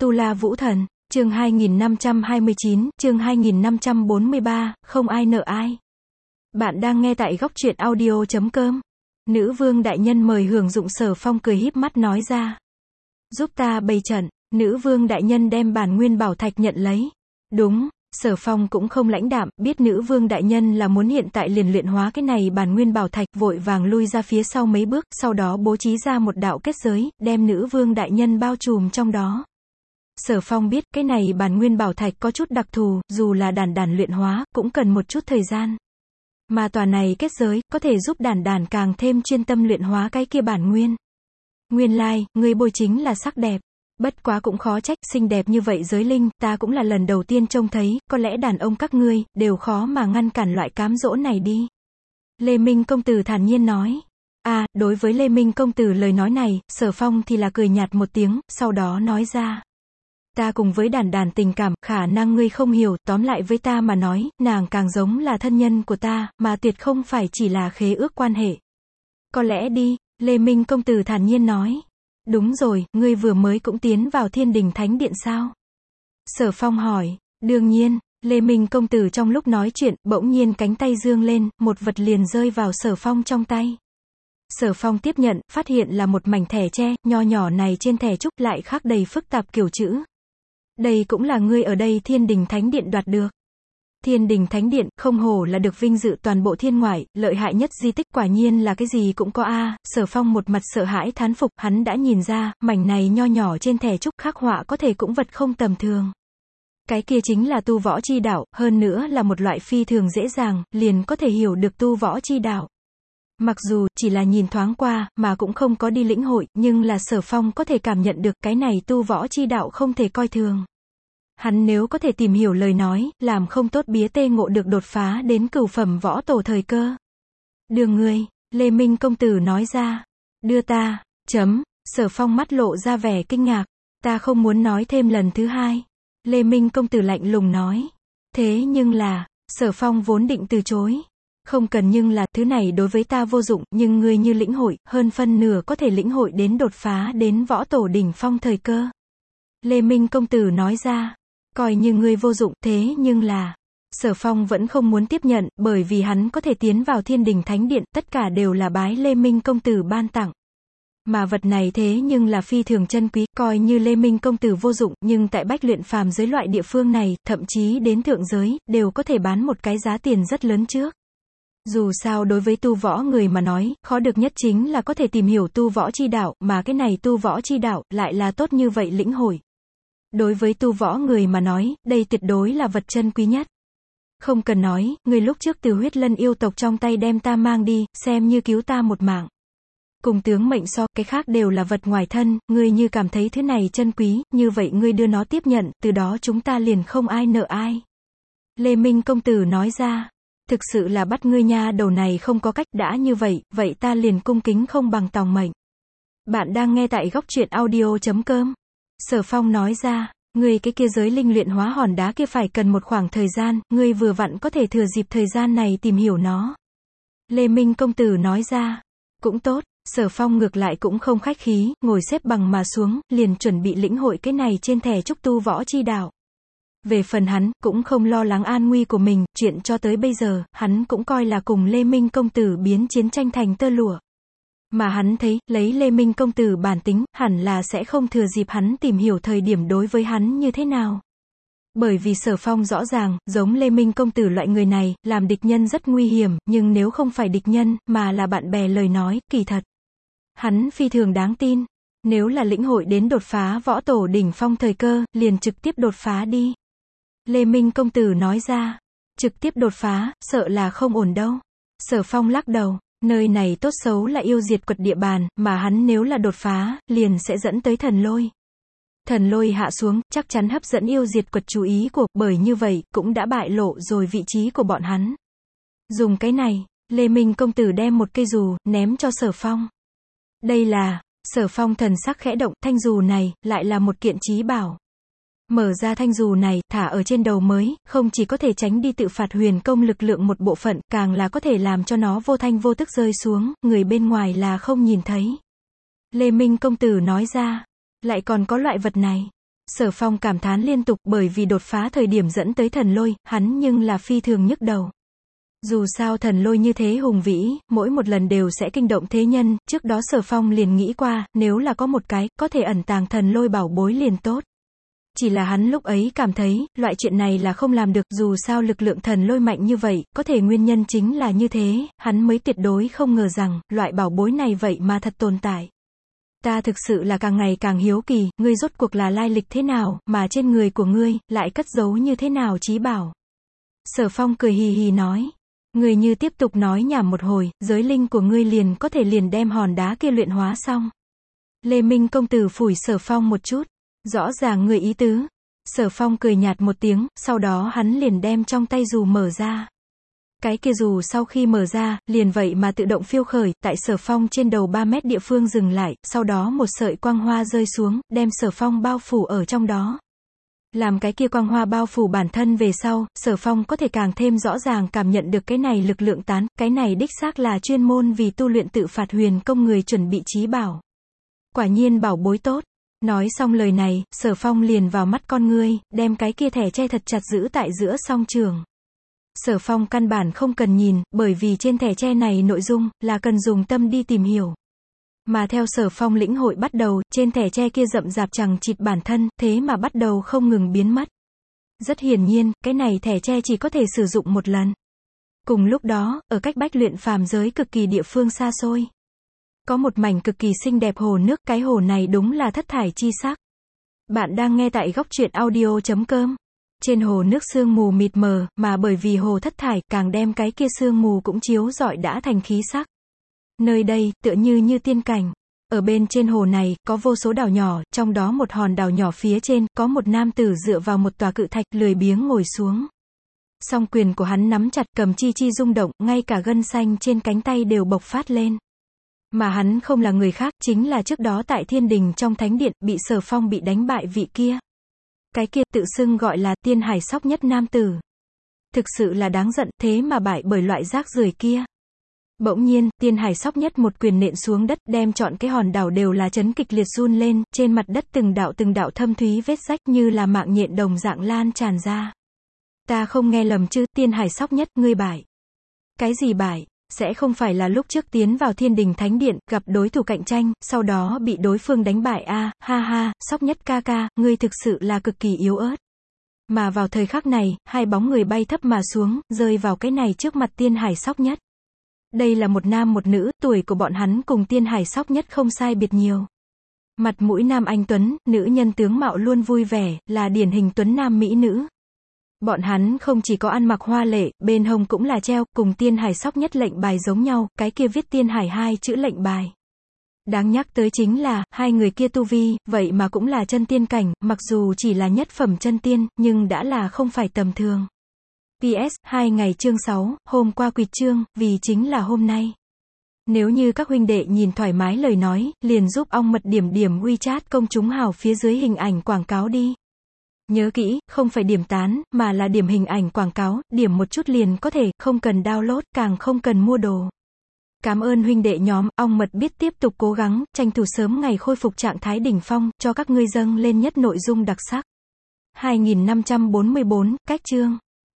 Tu La Vũ Thần, chương 2529, chương 2543, không ai nợ ai. Bạn đang nghe tại góc truyện audio.com. Nữ vương đại nhân mời hưởng dụng. Sở Phong cười híp mắt nói ra. Giúp ta bày trận. Nữ vương đại nhân đem bản nguyên bảo thạch nhận lấy. Đúng, Sở Phong cũng không lãnh đạm, biết nữ vương đại nhân là muốn hiện tại liền luyện hóa cái này bản nguyên bảo thạch, vội vàng lui ra phía sau mấy bước, sau đó bố trí ra một đạo kết giới, đem nữ vương đại nhân bao trùm trong đó. Sở Phong biết, cái này bản nguyên bảo thạch có chút đặc thù, dù là đản luyện hóa, cũng cần một chút thời gian. Mà tòa này kết giới, có thể giúp đản càng thêm chuyên tâm luyện hóa cái kia bản nguyên. Nguyên lai, người bôi chính là sắc đẹp. Bất quá cũng khó trách, xinh đẹp như vậy giới linh, ta cũng là lần đầu tiên trông thấy, có lẽ đàn ông các ngươi, đều khó mà ngăn cản loại cám dỗ này đi. Lê Minh công tử thản nhiên nói. Đối với Lê Minh công tử lời nói này, Sở Phong thì là cười nhạt một tiếng, sau đó nói ra. Ta cùng với đản tình cảm, khả năng ngươi không hiểu, tóm lại với ta mà nói, nàng càng giống là thân nhân của ta, mà tuyệt không phải chỉ là khế ước quan hệ. Có lẽ đi, Lê Minh công tử thản nhiên nói. Đúng rồi, ngươi vừa mới cũng tiến vào Thiên Đình Thánh Điện sao? Sở Phong hỏi. Đương nhiên, Lê Minh công tử trong lúc nói chuyện, bỗng nhiên cánh tay giương lên, một vật liền rơi vào Sở Phong trong tay. Sở Phong tiếp nhận, phát hiện là một mảnh thẻ tre, nho nhỏ này trên thẻ trúc lại khắc đầy phức tạp kiểu chữ. Đây cũng là ngươi ở đây Thiên Đình Thánh Điện đoạt được. Thiên Đình Thánh Điện, không hổ là được vinh dự toàn bộ thiên ngoại, lợi hại nhất di tích, quả nhiên là cái gì cũng có a. Sở Phong một mặt sợ hãi thán phục, hắn đã nhìn ra, mảnh này nho nhỏ trên thẻ trúc khắc họa có thể cũng vật không tầm thường. Cái kia chính là tu võ chi đạo, hơn nữa là một loại phi thường dễ dàng, liền có thể hiểu được tu võ chi đạo. Mặc dù, chỉ là nhìn thoáng qua, mà cũng không có đi lĩnh hội, nhưng là Sở Phong có thể cảm nhận được cái này tu võ chi đạo không thể coi thường. Hắn nếu có thể tìm hiểu lời nói, làm không tốt bía tê ngộ được đột phá đến cửu phẩm võ tổ thời cơ. Đường ngươi, Lê Minh công tử nói ra. Đưa ta, Sở Phong mắt lộ ra vẻ kinh ngạc. Ta không muốn nói thêm lần thứ hai. Lê Minh công tử lạnh lùng nói. Thế nhưng là, Sở Phong vốn định từ chối. Không cần nhưng là, thứ này đối với ta vô dụng, nhưng ngươi như lĩnh hội, hơn phân nửa có thể lĩnh hội đến đột phá đến võ tổ đỉnh phong thời cơ. Lê Minh công tử nói ra. Coi như ngươi vô dụng, thế nhưng là, Sở Phong vẫn không muốn tiếp nhận, bởi vì hắn có thể tiến vào Thiên Đình Thánh Điện, tất cả đều là bái Lê Minh công tử ban tặng. Mà vật này thế nhưng là phi thường chân quý, coi như Lê Minh công tử vô dụng, nhưng tại bách luyện phàm giới loại địa phương này, thậm chí đến thượng giới, đều có thể bán một cái giá tiền rất lớn trước. Dù sao đối với tu võ người mà nói, khó được nhất chính là có thể tìm hiểu tu võ chi đạo, mà cái này tu võ chi đạo, lại là tốt như vậy lĩnh hội. Đối với tu võ người mà nói, đây tuyệt đối là vật chân quý nhất. Không cần nói, người lúc trước từ huyết lân yêu tộc trong tay đem ta mang đi, xem như cứu ta một mạng. Cùng tướng mệnh so, cái khác đều là vật ngoài thân, ngươi như cảm thấy thứ này chân quý, như vậy ngươi đưa nó tiếp nhận, từ đó chúng ta liền không ai nợ ai. Lê Minh công tử nói ra. Thực sự là bắt ngươi nha đầu này không có cách, đã như vậy, vậy ta liền cung kính không bằng tòng mệnh. Bạn đang nghe tại góc truyện audio.com. Sở Phong nói ra, ngươi cái kia giới linh luyện hóa hòn đá kia phải cần một khoảng thời gian, ngươi vừa vặn có thể thừa dịp thời gian này tìm hiểu nó. Lê Minh công tử nói ra, cũng tốt, Sở Phong ngược lại cũng không khách khí, ngồi xếp bằng mà xuống, liền chuẩn bị lĩnh hội cái này trên thẻ trúc tu võ chi đạo. Về phần hắn, cũng không lo lắng an nguy của mình, chuyện cho tới bây giờ, hắn cũng coi là cùng Lê Minh công tử biến chiến tranh thành tơ lụa. Mà hắn thấy, lấy Lê Minh công tử bản tính, hẳn là sẽ không thừa dịp hắn tìm hiểu thời điểm đối với hắn như thế nào. Bởi vì Sở Phong rõ ràng, giống Lê Minh công tử loại người này, làm địch nhân rất nguy hiểm, nhưng nếu không phải địch nhân, mà là bạn bè lời nói, kỳ thật. Hắn phi thường đáng tin. Nếu là lĩnh hội đến đột phá võ tổ đỉnh phong thời cơ, liền trực tiếp đột phá đi. Lê Minh công tử nói ra. Trực tiếp đột phá, sợ là không ổn đâu. Sở Phong lắc đầu. Nơi này tốt xấu là yêu diệt quật địa bàn, mà hắn nếu là đột phá, liền sẽ dẫn tới thần lôi. Thần lôi hạ xuống, chắc chắn hấp dẫn yêu diệt quật chú ý của, bởi như vậy, cũng đã bại lộ rồi vị trí của bọn hắn. Dùng cái này, Lê Minh công tử đem một cây dù, ném cho Sở Phong. Đây là, Sở Phong thần sắc khẽ động, thanh dù này, lại là một kiện chí bảo. Mở ra thanh dù này, thả ở trên đầu mới, không chỉ có thể tránh đi tự phạt huyền công lực lượng một bộ phận, càng là có thể làm cho nó vô thanh vô tức rơi xuống, người bên ngoài là không nhìn thấy. Lê Minh công tử nói ra, lại còn có loại vật này. Sở Phong cảm thán liên tục bởi vì đột phá thời điểm dẫn tới thần lôi, hắn nhưng là phi thường nhức đầu. Dù sao thần lôi như thế hùng vĩ, mỗi một lần đều sẽ kinh động thế nhân, trước đó Sở Phong liền nghĩ qua, nếu là có một cái, có thể ẩn tàng thần lôi bảo bối liền tốt. Chỉ là hắn lúc ấy cảm thấy, loại chuyện này là không làm được, dù sao lực lượng thần lôi mạnh như vậy, có thể nguyên nhân chính là như thế, hắn mới tuyệt đối không ngờ rằng, loại bảo bối này vậy mà thật tồn tại. Ta thực sự là càng ngày càng hiếu kỳ, ngươi rốt cuộc là lai lịch thế nào, mà trên người của ngươi, lại cất giấu như thế nào trí bảo. Sở Phong cười hì hì nói. Ngươi như tiếp tục nói nhảm một hồi, giới linh của ngươi liền có thể liền đem hòn đá kia luyện hóa xong. Lê Minh công tử phủi Sở Phong một chút. Rõ ràng ngươi ý tứ. Sở Phong cười nhạt một tiếng, sau đó hắn liền đem trong tay dù mở ra. Cái kia dù sau khi mở ra, liền vậy mà tự động phiêu khởi, tại Sở Phong trên đầu 3 mét địa phương dừng lại, sau đó một sợi quang hoa rơi xuống, đem Sở Phong bao phủ ở trong đó. Làm cái kia quang hoa bao phủ bản thân về sau, Sở Phong có thể càng thêm rõ ràng cảm nhận được cái này lực lượng tán, cái này đích xác là chuyên môn vì tu luyện tự phạt huyền công người chuẩn bị trí bảo. Quả nhiên bảo bối tốt. Nói xong lời này, Sở Phong liền vào mắt con ngươi, đem cái kia thẻ tre thật chặt giữ tại giữa song trường. Sở Phong căn bản không cần nhìn, bởi vì trên thẻ tre này nội dung, là cần dùng tâm đi tìm hiểu. Mà theo Sở Phong lĩnh hội bắt đầu, trên thẻ tre kia rậm rạp chằng chịt bản thân, thế mà bắt đầu không ngừng biến mất. Rất hiển nhiên, cái này thẻ tre chỉ có thể sử dụng một lần. Cùng lúc đó, ở cách Bách Luyện phàm giới cực kỳ địa phương xa xôi. Có một mảnh cực kỳ xinh đẹp hồ nước, cái hồ này đúng là thất thải chi sắc. Bạn đang nghe tại góc truyện audio.com. Trên hồ nước sương mù mịt mờ, mà bởi vì hồ thất thải, càng đem cái kia sương mù cũng chiếu rọi đã thành khí sắc. Nơi đây, tựa như tiên cảnh. Ở bên trên hồ này, có vô số đảo nhỏ, trong đó một hòn đảo nhỏ phía trên, có một nam tử dựa vào một tòa cự thạch, lười biếng ngồi xuống. Song quyền của hắn nắm chặt, cầm chi chi rung động, ngay cả gân xanh trên cánh tay đều bộc phát lên. Mà hắn không là người khác, chính là trước đó tại Thiên Đình trong thánh điện, bị Sở Phong bị đánh bại vị kia. Cái kia tự xưng gọi là tiên hải sóc nhất nam tử. Thực sự là đáng giận, thế mà bại bởi loại rác rưởi kia. Bỗng nhiên, tiên hải sóc nhất một quyền nện xuống đất, đem trọn cái hòn đảo đều là chấn kịch liệt run lên, trên mặt đất từng đạo thâm thúy vết rách như là mạng nhện đồng dạng lan tràn ra. Ta không nghe lầm chứ, tiên hải sóc nhất, ngươi bại. Cái gì bại? Sẽ không phải là lúc trước tiến vào Thiên Đình Thánh Điện, gặp đối thủ cạnh tranh, sau đó bị đối phương đánh bại a, ha ha, sóc nhất ca ca, ngươi thực sự là cực kỳ yếu ớt. Mà vào thời khắc này, hai bóng người bay thấp mà xuống, rơi vào cái này trước mặt tiên hải sóc nhất. Đây là một nam một nữ, tuổi của bọn hắn cùng tiên hải sóc nhất không sai biệt nhiều. Mặt mũi nam anh tuấn, nữ nhân tướng mạo luôn vui vẻ, là điển hình tuấn nam mỹ nữ. Bọn hắn không chỉ có ăn mặc hoa lệ, bên hông cũng là treo, cùng tiên hải sóc nhất lệnh bài giống nhau, cái kia viết tiên hải 2 chữ lệnh bài. Đáng nhắc tới chính là, hai người kia tu vi, vậy mà cũng là chân tiên cảnh, mặc dù chỉ là nhất phẩm chân tiên, nhưng đã là không phải tầm thường. PS, 2 ngày chương 6, hôm qua quỵt chương, vì chính là hôm nay. Nếu như các huynh đệ nhìn thoải mái lời nói, liền giúp ong mật điểm WeChat công chúng hào phía dưới hình ảnh quảng cáo đi. Nhớ kỹ, không phải điểm tán, mà là điểm hình ảnh quảng cáo, điểm một chút liền có thể, không cần download, càng không cần mua đồ. Cảm ơn huynh đệ nhóm, ong mật biết tiếp tục cố gắng, tranh thủ sớm ngày khôi phục trạng thái đỉnh phong, cho các ngươi dâng lên nhất nội dung đặc sắc. 2544, cách chương.